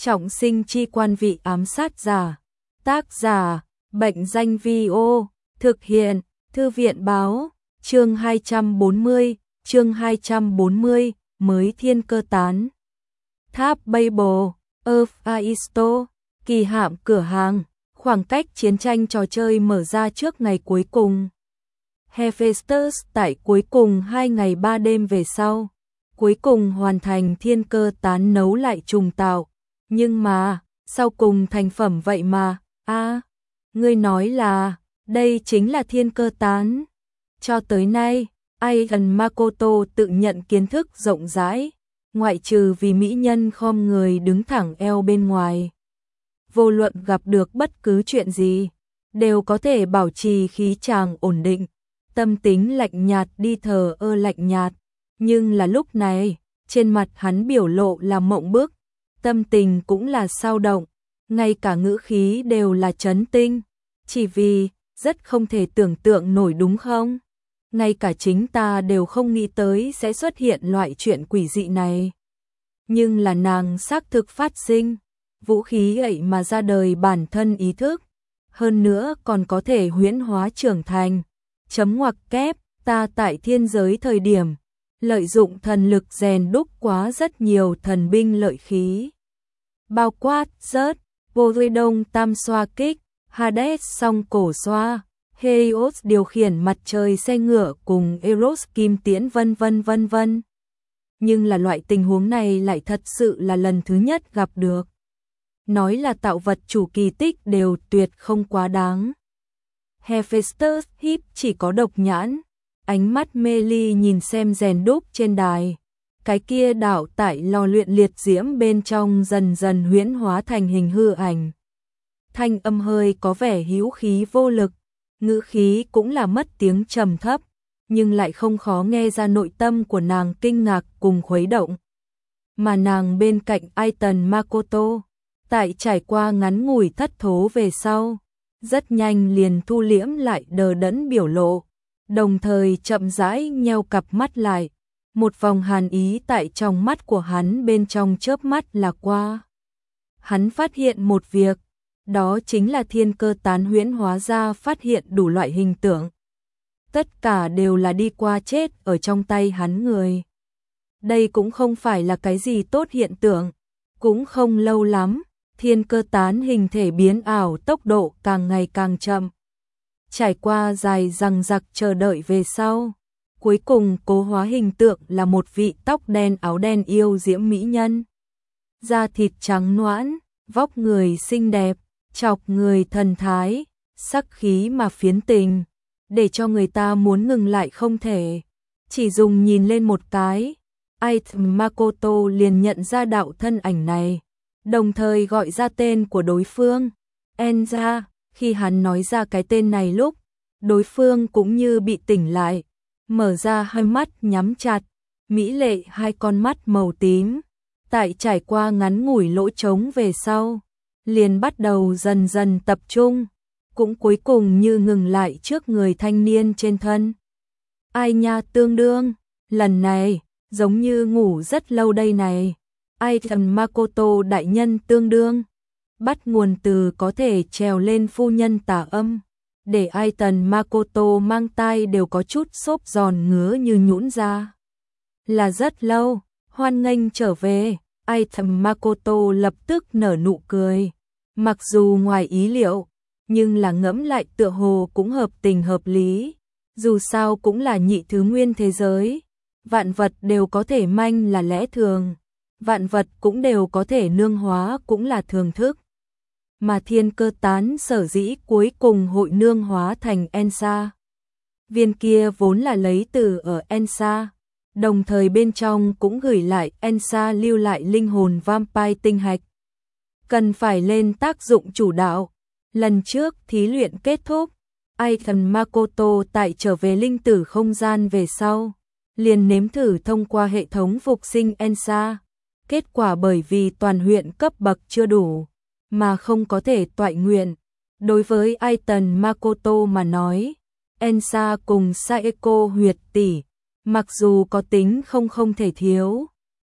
Trọng sinh chi quan vị ám sát giả. Tác giả, Bệnh danh Vi-ô, thực hiện, Thư viện báo, chương 240, mới thiên cơ tán. Tháp Babel, Earth Aisto, kỳ hạm cửa hàng, khoảng cách chiến tranh trò chơi mở ra trước ngày cuối cùng. Hephaestus tại cuối cùng 2 ngày 3 đêm về sau, cuối cùng hoàn thành thiên cơ tán nấu lại trùng tạo. Nhưng mà, sau cùng thành phẩm vậy mà, ngươi nói là, đây chính là thiên cơ tán. Cho tới nay, Aidan Makoto tự nhận kiến thức rộng rãi, ngoại trừ vì mỹ nhân khom người đứng thẳng eo bên ngoài. Vô luận gặp được bất cứ chuyện gì, đều có thể bảo trì khí tràng ổn định, tâm tính lạnh nhạt đi thờ ơ lạnh nhạt. Nhưng là lúc này, trên mặt hắn biểu lộ là mộng bức, tâm tình cũng là sao động, ngay cả ngữ khí đều là chấn tinh, chỉ vì rất không thể tưởng tượng nổi đúng không? Ngay cả chính ta đều không nghĩ tới sẽ xuất hiện loại chuyện quỷ dị này. Nhưng là nàng xác thực phát sinh, vũ khí ấy mà ra đời bản thân ý thức, hơn nữa còn có thể huyễn hóa trưởng thành. Chấm ngoặc kép, ta tại thiên giới thời điểm, lợi dụng thần lực rèn đúc quá rất nhiều thần binh lợi khí. Bao quát, rớt, Poseidon tam xoa kích, Hades song cổ xoa, Helios điều khiển mặt trời xe ngựa cùng Eros kim tiễn vân vân. Nhưng là loại tình huống này lại thật sự là lần thứ nhất gặp được. Nói là tạo vật chủ kỳ tích đều tuyệt không quá đáng. Hephaestus híp chỉ có độc nhãn, ánh mắt mê ly nhìn xem rèn đúc trên đài. Cái kia đạo tại lò luyện liệt diễm bên trong dần dần huyễn hóa thành hình hư ảnh. Thanh âm hơi có vẻ hữu khí vô lực, ngữ khí cũng là mất tiếng trầm thấp, nhưng lại không khó nghe ra nội tâm của nàng kinh ngạc cùng khuấy động. Mà nàng bên cạnh Aidan Makoto, tại trải qua ngắn ngủi thất thố về sau, rất nhanh liền thu liễm lại đờ đẫn biểu lộ, đồng thời chậm rãi nheo cặp mắt lại, một vòng hàn ý tại trong mắt của hắn bên trong chớp mắt là qua. Hắn phát hiện một việc, đó chính là thiên cơ tán huyễn hóa ra phát hiện đủ loại hình tượng. Tất cả đều là đi qua chết ở trong tay hắn người. Đây cũng không phải là cái gì tốt hiện tượng, cũng không lâu lắm, thiên cơ tán hình thể biến ảo tốc độ càng ngày càng chậm. Trải qua dài dằng dặc chờ đợi về sau, cuối cùng cố hóa hình tượng là một vị tóc đen áo đen yêu diễm mỹ nhân. Da thịt trắng nõn, vóc người xinh đẹp, chọc người thần thái, sắc khí mà phiến tình, để cho người ta muốn ngừng lại không thể. Chỉ dùng nhìn lên một cái, Aidan Makoto liền nhận ra đạo thân ảnh này, đồng thời gọi ra tên của đối phương, Enza. Khi hắn nói ra cái tên này lúc, đối phương cũng như bị tỉnh lại, mở ra hai mắt nhắm chặt, mỹ lệ hai con mắt màu tím, tại trải qua ngắn ngủi lỗ trống về sau, liền bắt đầu dần dần tập trung, cũng cuối cùng như ngừng lại trước người thanh niên trên thân. Ai nha tương đương, lần này, giống như ngủ rất lâu đây này. Aidan Makoto đại nhân tương đương, bắt nguồn từ có thể trèo lên phu nhân tà âm, để Aidan Makoto mang tai đều có chút xốp giòn ngứa như nhũn ra. Là rất lâu, hoan nghênh trở về, Aidan Makoto lập tức nở nụ cười. Mặc dù ngoài ý liệu, nhưng là ngẫm lại tựa hồ cũng hợp tình hợp lý. Dù sao cũng là nhị thứ nguyên thế giới, vạn vật đều có thể manh là lẽ thường, vạn vật cũng đều có thể nương hóa cũng là thường thức. Mà thiên cơ tán sở dĩ cuối cùng hội nương hóa thành Ensa. Viên kia vốn là lấy từ ở Ensa, đồng thời bên trong cũng gửi lại Ensa lưu lại linh hồn vampire tinh hạch. Cần phải lên tác dụng chủ đạo. Lần trước thí luyện kết thúc, Aidan Makoto tại trở về linh tử không gian về sau, liền nếm thử thông qua hệ thống phục sinh Ensa. Kết quả bởi vì toàn huyện cấp bậc chưa đủ, mà không có thể toại nguyện. Đối với Aidan Makoto mà nói, Ensa cùng Saeko huyệt tỷ, mặc dù có tính không thể thiếu,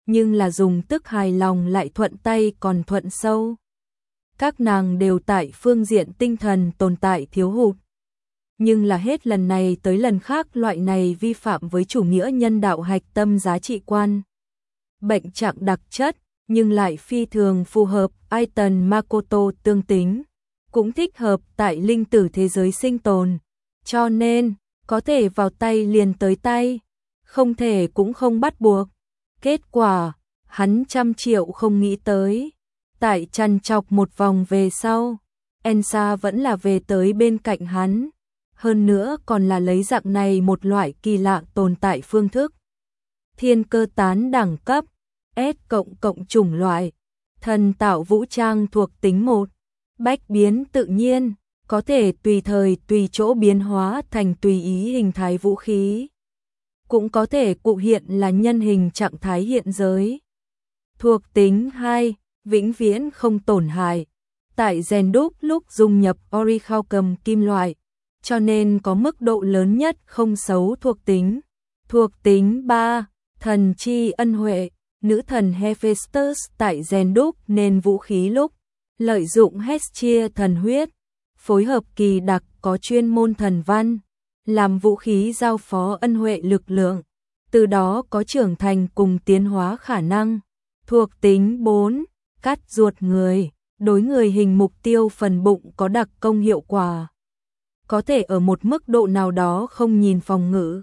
nhưng là dùng tức hài lòng lại thuận tay còn thuận sâu. Các nàng đều tại phương diện tinh thần tồn tại thiếu hụt. Nhưng là hết lần này tới lần khác loại này vi phạm với chủ nghĩa nhân đạo hạch tâm giá trị quan. Bệnh trạng đặc chất, nhưng lại phi thường phù hợp Aiton Makoto tương tính, cũng thích hợp tại linh tử thế giới sinh tồn. Cho nên, có thể vào tay liền tới tay, không thể cũng không bắt buộc. Kết quả, hắn 100 triệu không nghĩ tới. Tại trằn trọc một vòng về sau, Ensa vẫn là về tới bên cạnh hắn. Hơn nữa còn là lấy dạng này một loại kỳ lạ tồn tại phương thức. Thiên cơ tán đẳng cấp, S++ chủng loại, thần tạo vũ trang thuộc tính 1, bách biến tự nhiên, có thể tùy thời tùy chỗ biến hóa thành tùy ý hình thái vũ khí. Cũng có thể cụ hiện là nhân hình trạng thái hiện giới. Thuộc tính 2, vĩnh viễn không tổn hại. Tại rèn đúc lúc dung nhập orichalcum kim loại, cho nên có mức độ lớn nhất không xấu thuộc tính. Thuộc tính 3, thần chi ân huệ, nữ thần Hephaestus tại rèn đúc nên vũ khí lúc lợi dụng Hestia thần huyết, phối hợp kỳ đặc có chuyên môn thần văn, làm vũ khí giao phó ân huệ lực lượng, từ đó có trưởng thành cùng tiến hóa khả năng. Thuộc tính 4, cắt ruột người, đối người hình mục tiêu phần bụng có đặc công hiệu quả. Có thể ở một mức độ nào đó không nhìn phòng ngự,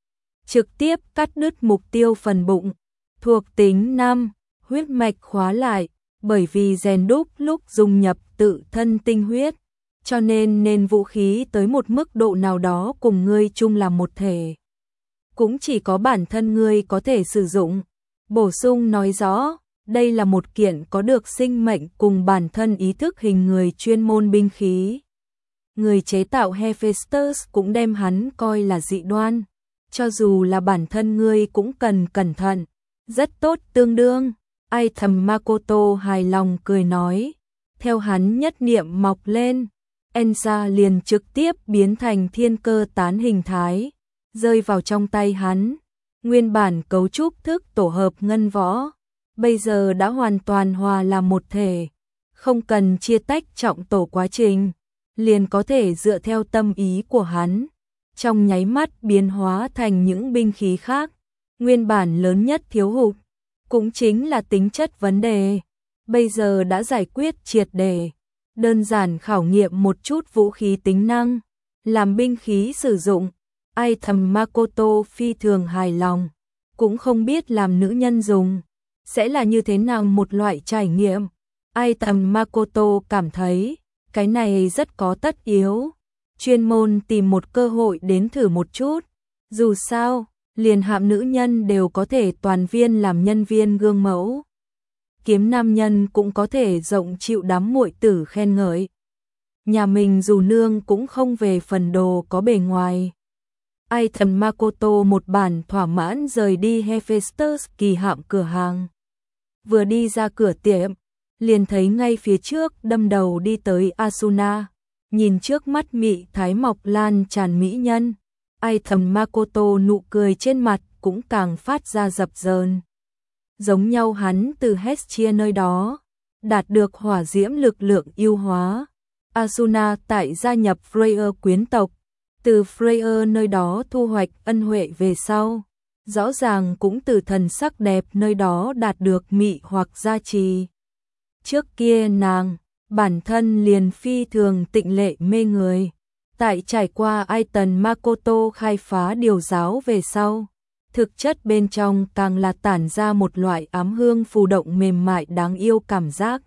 trực tiếp cắt đứt mục tiêu phần bụng. Thuộc tính 5, huyết mạch khóa lại, bởi vì rèn đúc lúc dung nhập tự thân tinh huyết, cho nên vũ khí tới một mức độ nào đó cùng ngươi chung là một thể. Cũng chỉ có bản thân ngươi có thể sử dụng. Bổ sung nói rõ, đây là một kiện có được sinh mệnh cùng bản thân ý thức hình người chuyên môn binh khí. Người chế tạo Hephaestus cũng đem hắn coi là dị đoan, cho dù là bản thân ngươi cũng cần cẩn thận. Rất tốt tương đương, Aiton Makoto hài lòng cười nói. Theo hắn nhất niệm mọc lên, Ensa liền trực tiếp biến thành thiên cơ tán hình thái, rơi vào trong tay hắn. Nguyên bản cấu trúc thức tổ hợp ngân võ, bây giờ đã hoàn toàn hòa làm một thể, không cần chia tách trọng tổ quá trình, liền có thể dựa theo tâm ý của hắn, trong nháy mắt biến hóa thành những binh khí khác. Nguyên bản lớn nhất thiếu hụt, cũng chính là tính chất vấn đề, bây giờ đã giải quyết triệt để. Đơn giản khảo nghiệm một chút vũ khí tính năng, làm binh khí sử dụng. Aiton Makoto phi thường hài lòng, cũng không biết làm nữ nhân dùng sẽ là như thế nào một loại trải nghiệm. Aiton Makoto cảm thấy cái này rất có tất yếu, chuyên môn tìm một cơ hội đến thử một chút. Dù sao, liền hạm nữ nhân đều có thể toàn viên làm nhân viên gương mẫu, kiếm nam nhân cũng có thể rộng chịu đám muội tử khen ngợi. Nhà mình dù nương cũng không về phần đồ có bề ngoài. Aiton Makoto một bản thỏa mãn rời đi Hephaestus kỳ hạm cửa hàng. Vừa đi ra cửa tiệm, liền thấy ngay phía trước đâm đầu đi tới Asuna, nhìn trước mắt mị thái mọc lan tràn mỹ nhân. Aiton Makoto nụ cười trên mặt cũng càng phát ra dập dờn. Giống nhau hắn từ Hestia nơi đó đạt được hỏa diễm lực lượng yêu hóa. Asuna tại gia nhập Freya quyến tộc, từ Freya nơi đó thu hoạch ân huệ về sau, rõ ràng cũng từ thần sắc đẹp nơi đó đạt được mị hoặc gia trì. Trước kia nàng, bản thân liền phi thường tịnh lệ mê người, tại trải qua Aiton Makoto khai phá điều giáo về sau, thực chất bên trong càng là tản ra một loại ám hương phù động mềm mại đáng yêu cảm giác.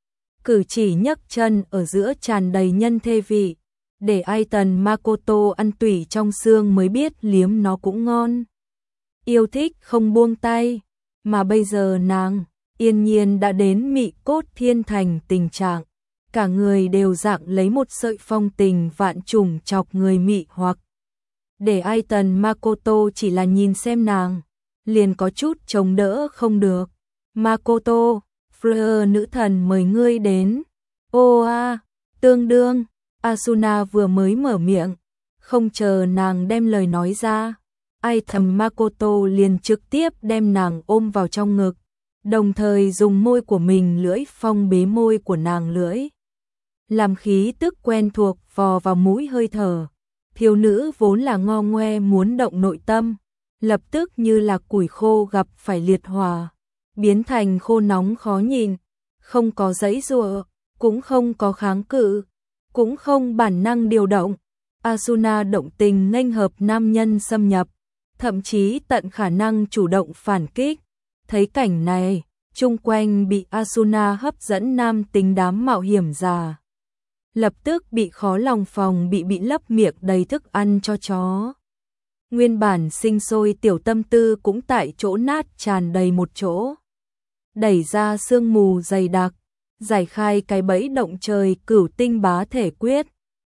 Cử chỉ nhấc chân ở giữa tràn đầy nhân thê vị, để Aiton Makoto ăn tủy trong xương mới biết liếm nó cũng ngon. Yêu thích không buông tay, mà bây giờ nàng yên nhiên đã đến mị cốt thiên thành tình trạng, cả người đều dạng lấy một sợi phong tình vạn trùng chọc người mị hoặc. Để Aiton Makoto chỉ là nhìn xem nàng, liền có chút chống đỡ không được. Makoto, Freya nữ thần mời ngươi đến. Ô a, tương đương, Asuna vừa mới mở miệng, không chờ nàng đem lời nói ra, Aiton Makoto liền trực tiếp đem nàng ôm vào trong ngực, đồng thời dùng môi của mình lưỡi phong bế môi của nàng lưỡi. Làm khí tức quen thuộc vò vào mũi hơi thở. Thiếu nữ vốn là ngo ngoe muốn động nội tâm, lập tức như là củi khô gặp phải liệt hỏa, biến thành khô nóng khó nhìn, không có giãy giụa, cũng không có kháng cự, cũng không bản năng điều động. Asuna động tình nghênh hợp nam nhân xâm nhập, thậm chí tận khả năng chủ động phản kích. Thấy cảnh này, chung quanh bị Asuna hấp dẫn nam tính đám mạo hiểm già lập tức bị khó lòng phòng bị lấp miệng đầy thức ăn cho chó. Nguyên bản sinh sôi tiểu tâm tư cũng tại chỗ nát tràn đầy một chỗ. Đẩy ra sương mù dày đặc, giải khai cái bẫy động trời cửu tinh bá thể quyết.